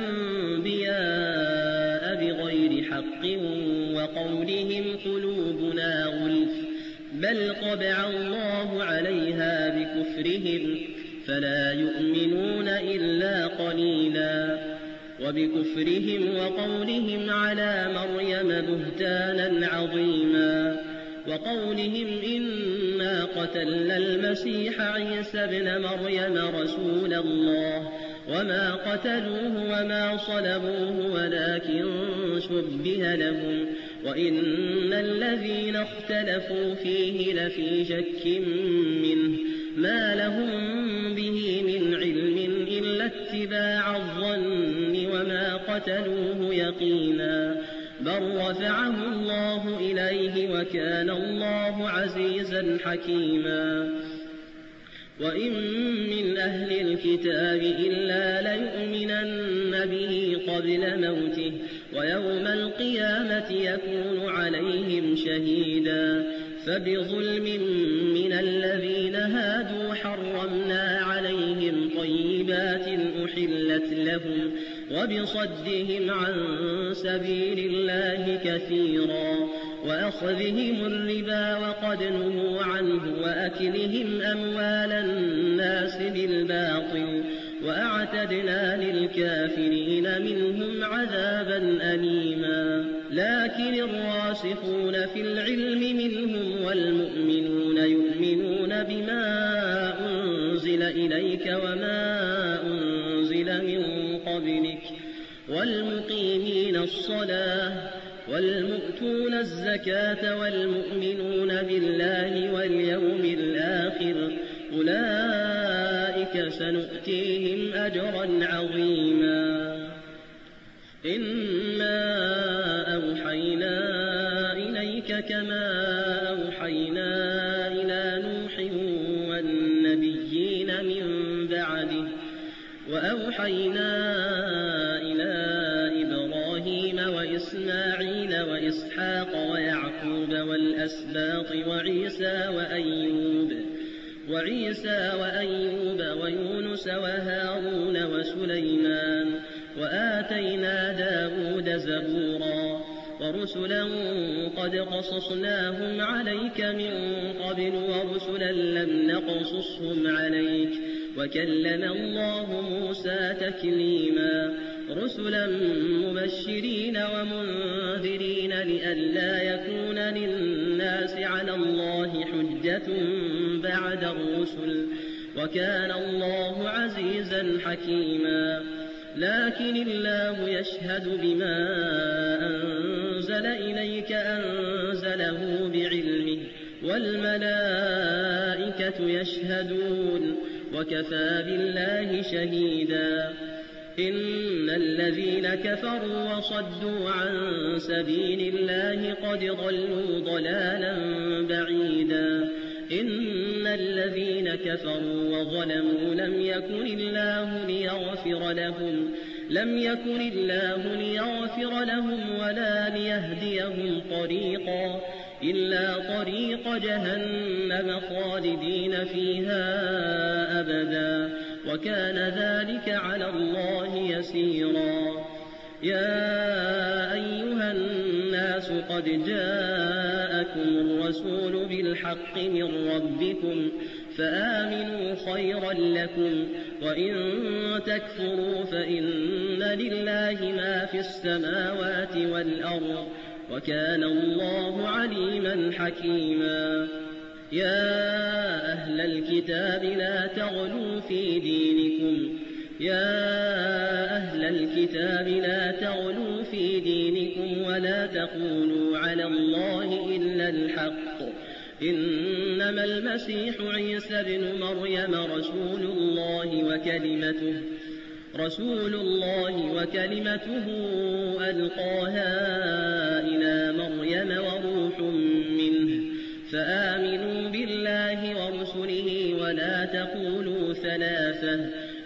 الأنبياء بغير حق وقولهم قلوبنا غلف بل طبع الله عليها بكفرهم فلا يؤمنون إلا قليلا. وبكفرهم وقولهم على مريم بهتانا عظيما، وقولهم إنا قتلنا المسيح عيسى ابن مريم رسول الله وما قتلوه وما صلبوه ولكن شبه لهم وإن الذين اختلفوا فيه لفي شك منه ما لهم به من علم إلا اتباع الظن وما قتلوه يقينا، بل رفعه الله إليه وكان الله عزيزا حكيما. وإن من أهل الكتاب إلا ليؤمنن به قبل موته ويوم القيامة يكون عليهم شهيدا. فبظلم من الذين هادوا حرمنا عليهم طيبات أحلت لهم وبصدهم عن سبيل الله كثيرا وأخذهم الربا وقد نهوا عنه وأكلهم أموال الناس بالباطل وأعتدنا للكافرين منهم عذابا أليما. لكن الراسخون في العلم منهم والمؤمنون يؤمنون بما أنزل إليك وما أنزل من قبلك والمقيمين الصلاة والمؤتون الزكاة والمؤمنون بالله واليوم الآخر أولئك سنؤتيهم أجرا عظيما. إنا أوحينا إليك كما أوحينا إلى نوح والنبيين من بعده وأوحينا إلى إبراهيم وإسماعيل وإسحاق ويعقوب والأسباط وعيسى وأيوب وعيسى وأيوب ويونس وهارون وسليمان وآتينا داود زبورا ورسلا قد قصصناهم عليك من قبل ورسلا لم نقصصهم عليك وكلم الله موسى تكليما. رسلا مبشرين ومنذرين لئلا يكون للناس على الله حجة بعد الرسل وكان الله عزيزا حكيما. لكن الله يشهد بما أنزل إليك أنزله بعلمه والملائكة يشهدون وكفى بالله شهيدا. إن الذين كفروا وصدوا عن سبيل الله قد ضلوا ضلالا بعيدا. إن الذين كفروا وظلموا لم يكن الله ليغفر لهم لم يكن الله ليغفر لهم ولا ليهديهم طريقا إلا طريق جهنم خالدين فيها أبدا وكان ذلك على الله يسيرا. يا أيها الناس قد جاءكم الرسول بالحق من ربكم فآمنوا خيرا لكم وإن تكفروا فإن لله ما في السماوات والأرض وكان الله عليما حكيما. يا أهل الكتاب لا تغلوا في دينكم يا أهل الكتاب لا تغلوا في دينكم ولا تقولوا على الله إلا الحق إنما المسيح عيسى ابن مريم رسول الله وكلمته رسول الله وكلمته ألقاها إلى مريم وروح منه فآمنوا بالله ورسله ولا تقولوا ثلاثة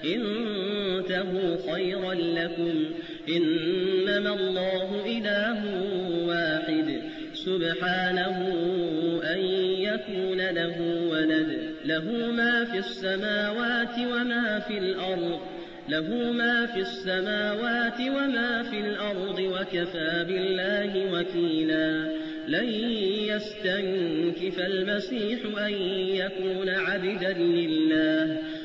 انتهوا خيرا لكم إنما الله إله واحد سبحانه أن يكون له ولد له ما في السماوات وما في الأرض له ما في السماوات وما في الأرض وكفى بالله وكيلا. لن يستنكف المسيح أن يكون عبدا لله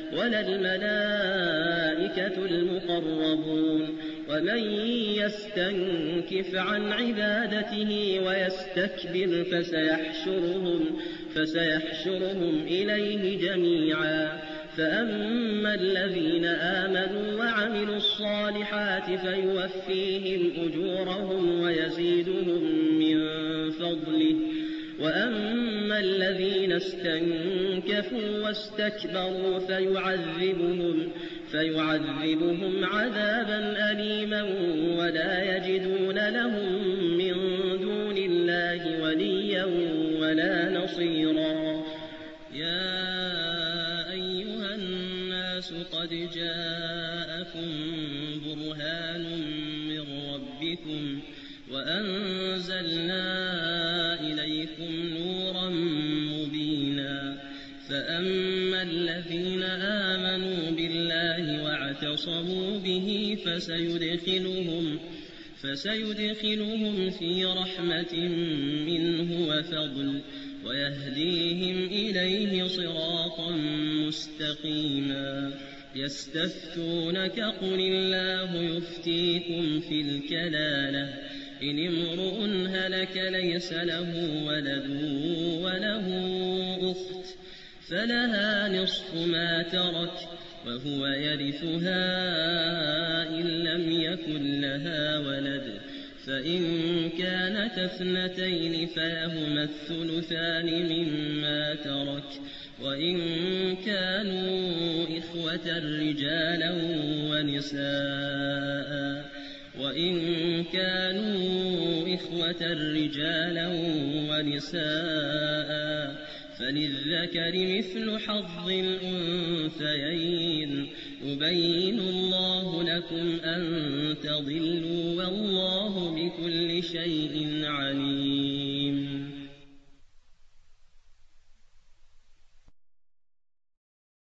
ولا الملائكة المقربون ومن يستنكف عن عبادته ويستكبر فسيحشرهم, فسيحشرهم إليه جميعا فأما الذين آمنوا وعملوا الصالحات فيوفيهم أجورهم ويزيدهم من فضله وأما الذين استنكفوا واستكبروا فيعذبهم, فيعذبهم عذابا أليما ولا يجدون لهم من دون الله وليا ولا نصيرا. يا أيها الناس قد جاءكم برهان من ربكم وأنزلنا إليكم نورا مبينا فأما الذين آمنوا بالله واعتصموا به فسيدخلهم, فسيدخلهم في رحمة منه وفضل ويهديهم إليه صراطا مستقيما. يستفتونك قل الله يفتيكم في الكلالة إن امرؤ هلك ليس له ولد وله أخت فلها نصف ما ترك وهو يرثها إن لم يكن لها ولد فإن كانت اثنتين فلهما الثلثان مما ترك وإن كانوا إخوة رجالا ونساء وإن كانوا إخوة رجالا ونساء فللذكر مثل حظ الأنثيين يبين الله لكم أن تضلوا والله بكل شيء عليم.